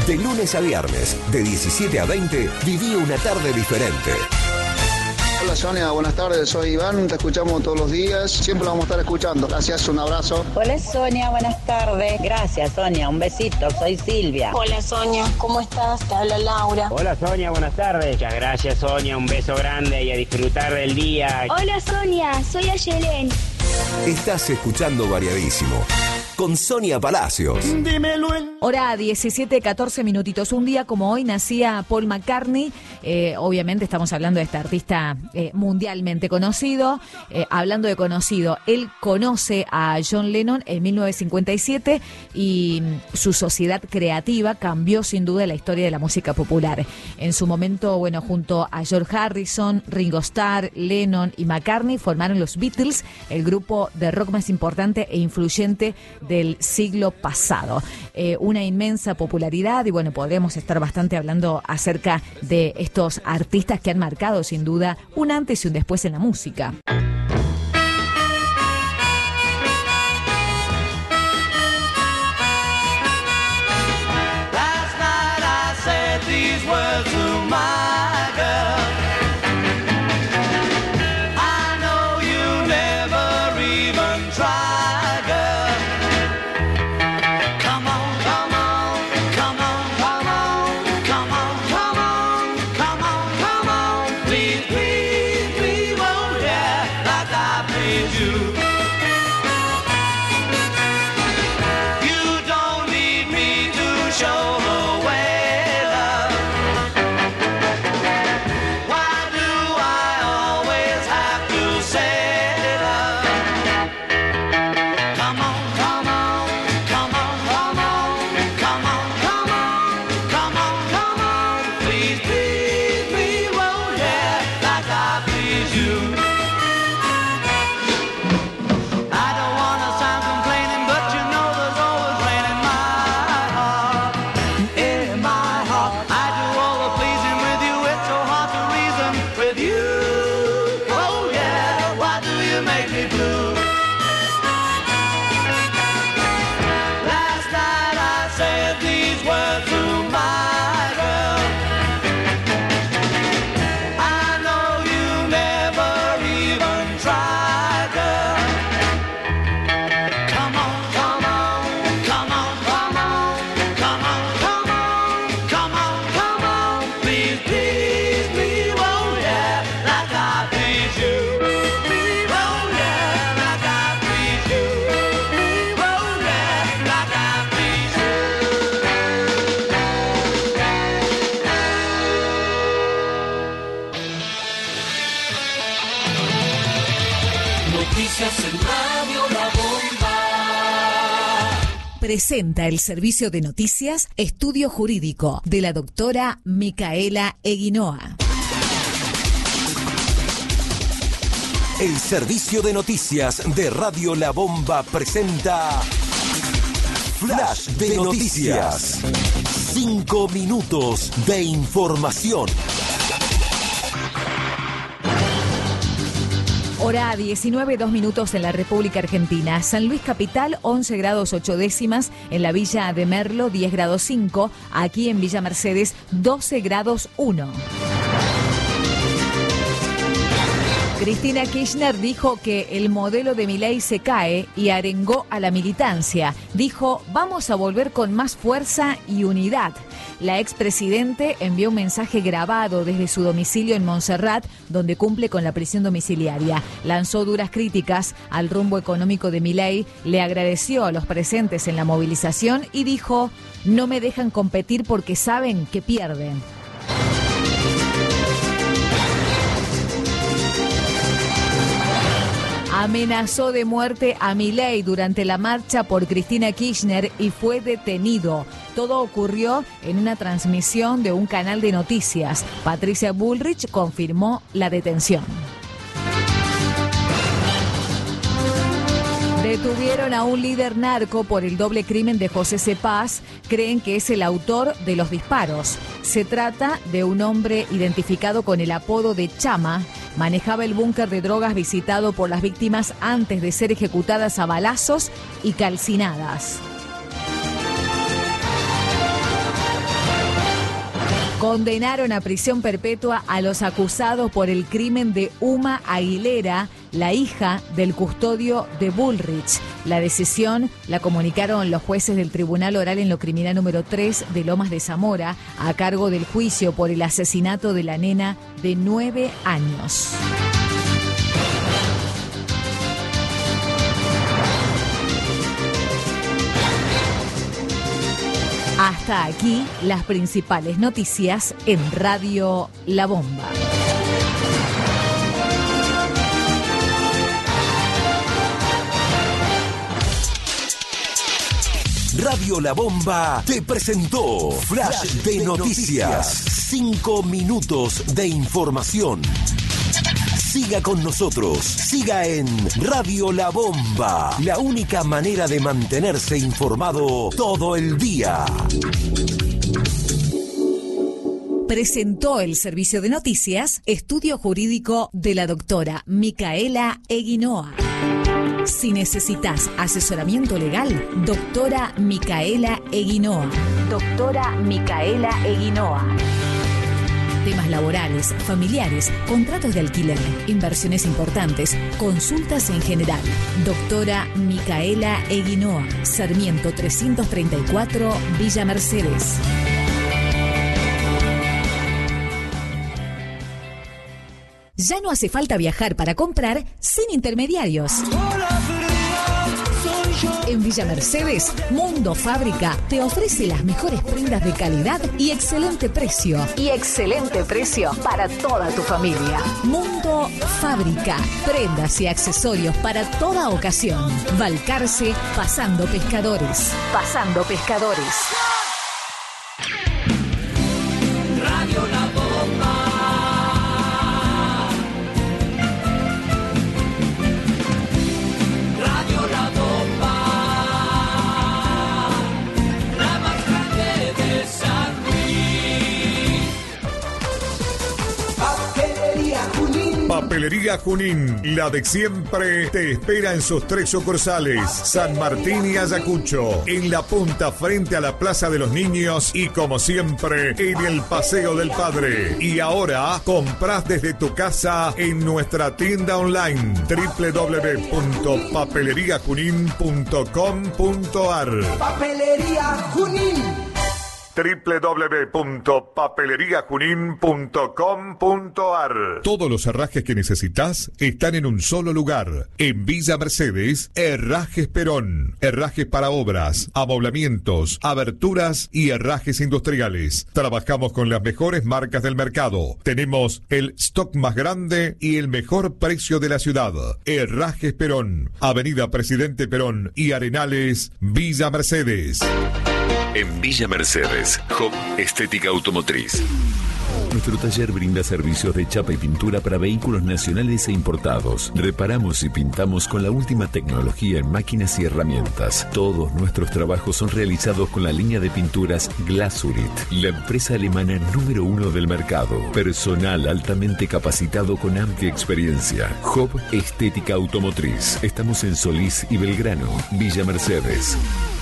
De lunes a viernes, de 17 a 20, viví una tarde diferente. Hola Sonia, buenas tardes, soy Iván, te escuchamos todos los días, siempre lo vamos a estar escuchando. Gracias, un abrazo. Hola Sonia, buenas tardes. Gracias Sonia, un besito, soy Silvia. Hola Sonia, ¿cómo estás? Te habla Laura. Hola Sonia, buenas tardes. Muchas gracias Sonia, un beso grande y a disfrutar del día. Hola Sonia, soy Ayelen. Estás escuchando Variadísimo con Sonia Palacios. Dímelo. Hora 17:14 minutitos. Un día como hoy nacía Paul McCartney. Obviamente estamos hablando de este artista mundialmente conocido. Hablando de conocido, él conoce a John Lennon en 1957 y su sociedad creativa cambió sin duda la historia de la música popular. En su momento, bueno, junto a George Harrison, Ringo Starr, Lennon y McCartney formaron los Beatles, el grupo de rock más importante e influyente del siglo pasado. Una inmensa popularidad y bueno, podremos estar bastante hablando acerca de estos artistas que han marcado sin duda un antes y un después en la música. Last night I said these words to my girl. I know you never even tried, girl. Come on, come on, come on, come on, come on, come on, come on, come on. Please, please, please, oh yeah, like I please you. You don't need me to show the way, love. Why do I always have to say love? Come on, come on, come on, come on, come on, come on, come on, come on. Please, please, please, oh yeah, like I please you. I don't wanna sound complaining, but you know there's always rain in my heart. In my heart, I do all the pleasing with you. It's so hard to reason with you. Oh yeah, why do you make me blue? Last night I said these words to my girl. I know you never even tried, girl. Come on, come on, come on, come on, come on, come on, come on, come on. Please, please, please, oh yeah, like I please you. Please, oh yeah, like I please you. Please, oh yeah, like I please you. Noticias en Radio La Bomba. Presenta el servicio de noticias Estudio Jurídico de la doctora Micaela Eguinoa. El servicio de noticias de Radio La Bomba presenta Flash de Noticias. 5 minutos de información. Hora 19:02 minutos en la República Argentina. San Luis Capital, 11 grados 8 décimas. En la Villa de Merlo, 10 grados 5. Aquí en Villa Mercedes, 12 grados 1. Cristina Kirchner dijo que el modelo de Milei se cae y arengó a la militancia. Dijo, vamos a volver con más fuerza y unidad. La expresidente envió un mensaje grabado desde su domicilio en Montserrat, donde cumple con la prisión domiciliaria. Lanzó duras críticas al rumbo económico de Milei, le agradeció a los presentes en la movilización y dijo, no me dejan competir porque saben que pierden. Amenazó de muerte a Milei durante la marcha por Cristina Kirchner y fue detenido. Todo ocurrió en una transmisión de un canal de noticias. Patricia Bullrich confirmó la detención. Detuvieron a un líder narco por el doble crimen de José Cepaz. Creen que es el autor de los disparos. Se trata de un hombre identificado con el apodo de Chama. Manejaba el búnker de drogas visitado por las víctimas antes de ser ejecutadas a balazos y calcinadas. Condenaron a prisión perpetua a los acusados por el crimen de Uma Aguilera, la hija del custodio de Bullrich. La decisión la comunicaron los jueces del Tribunal Oral en lo Criminal número 3 de Lomas de Zamora, a cargo del juicio por el asesinato de la nena de 9 años. Hasta aquí las principales noticias en Radio La Bomba. Radio La Bomba te presentó Flash de Noticias. 5 minutos de información. Siga con nosotros, siga en Radio La Bomba, la única manera de mantenerse informado todo el día. Presentó el servicio de noticias Estudio Jurídico de la doctora Micaela Eguinoa. Si necesitas asesoramiento legal, doctora Micaela Eguinoa. Doctora Micaela Eguinoa. Temas laborales, familiares, contratos de alquiler, inversiones importantes, consultas en general. Doctora Micaela Eguinoa, Sarmiento 334, Villa Mercedes. Ya no hace falta viajar para comprar sin intermediarios. En Villa Mercedes, Mundo Fábrica te ofrece las mejores prendas de calidad y excelente precio. Y excelente precio para toda tu familia. Mundo Fábrica, prendas y accesorios para toda ocasión. Balcarce, Pasando Pescadores. Pasando Pescadores. Radio La Bomba. Radio La Bomba. La más grande de San Luis. Papelería Junín. Papelería Junín, la de siempre, te espera en sus 3 sucursales, San Martín y Ayacucho, en la punta frente a la Plaza de los Niños y como siempre en el Paseo del Padre. Y ahora compras desde tu casa en nuestra tienda online www.papeleriajunin.com.ar. Papelería Junín. www.papeleriajunin.com.ar. Todos los herrajes que necesitas están en un solo lugar. En Villa Mercedes, Herrajes Perón. Herrajes para obras, amoblamientos, aberturas y herrajes industriales. Trabajamos con las mejores marcas del mercado. Tenemos el stock más grande y el mejor precio de la ciudad. Herrajes Perón. Avenida Presidente Perón y Arenales, Villa Mercedes. En Villa Mercedes, Hop Estética Automotriz. Nuestro taller brinda servicios de chapa y pintura para vehículos nacionales e importados. Reparamos y pintamos con la última tecnología en máquinas y herramientas. Todos nuestros trabajos son realizados con la línea de pinturas Glasurit, la empresa alemana número 1 del mercado. Personal altamente capacitado con amplia experiencia. Hop Estética Automotriz. Estamos en Solís y Belgrano, Villa Mercedes.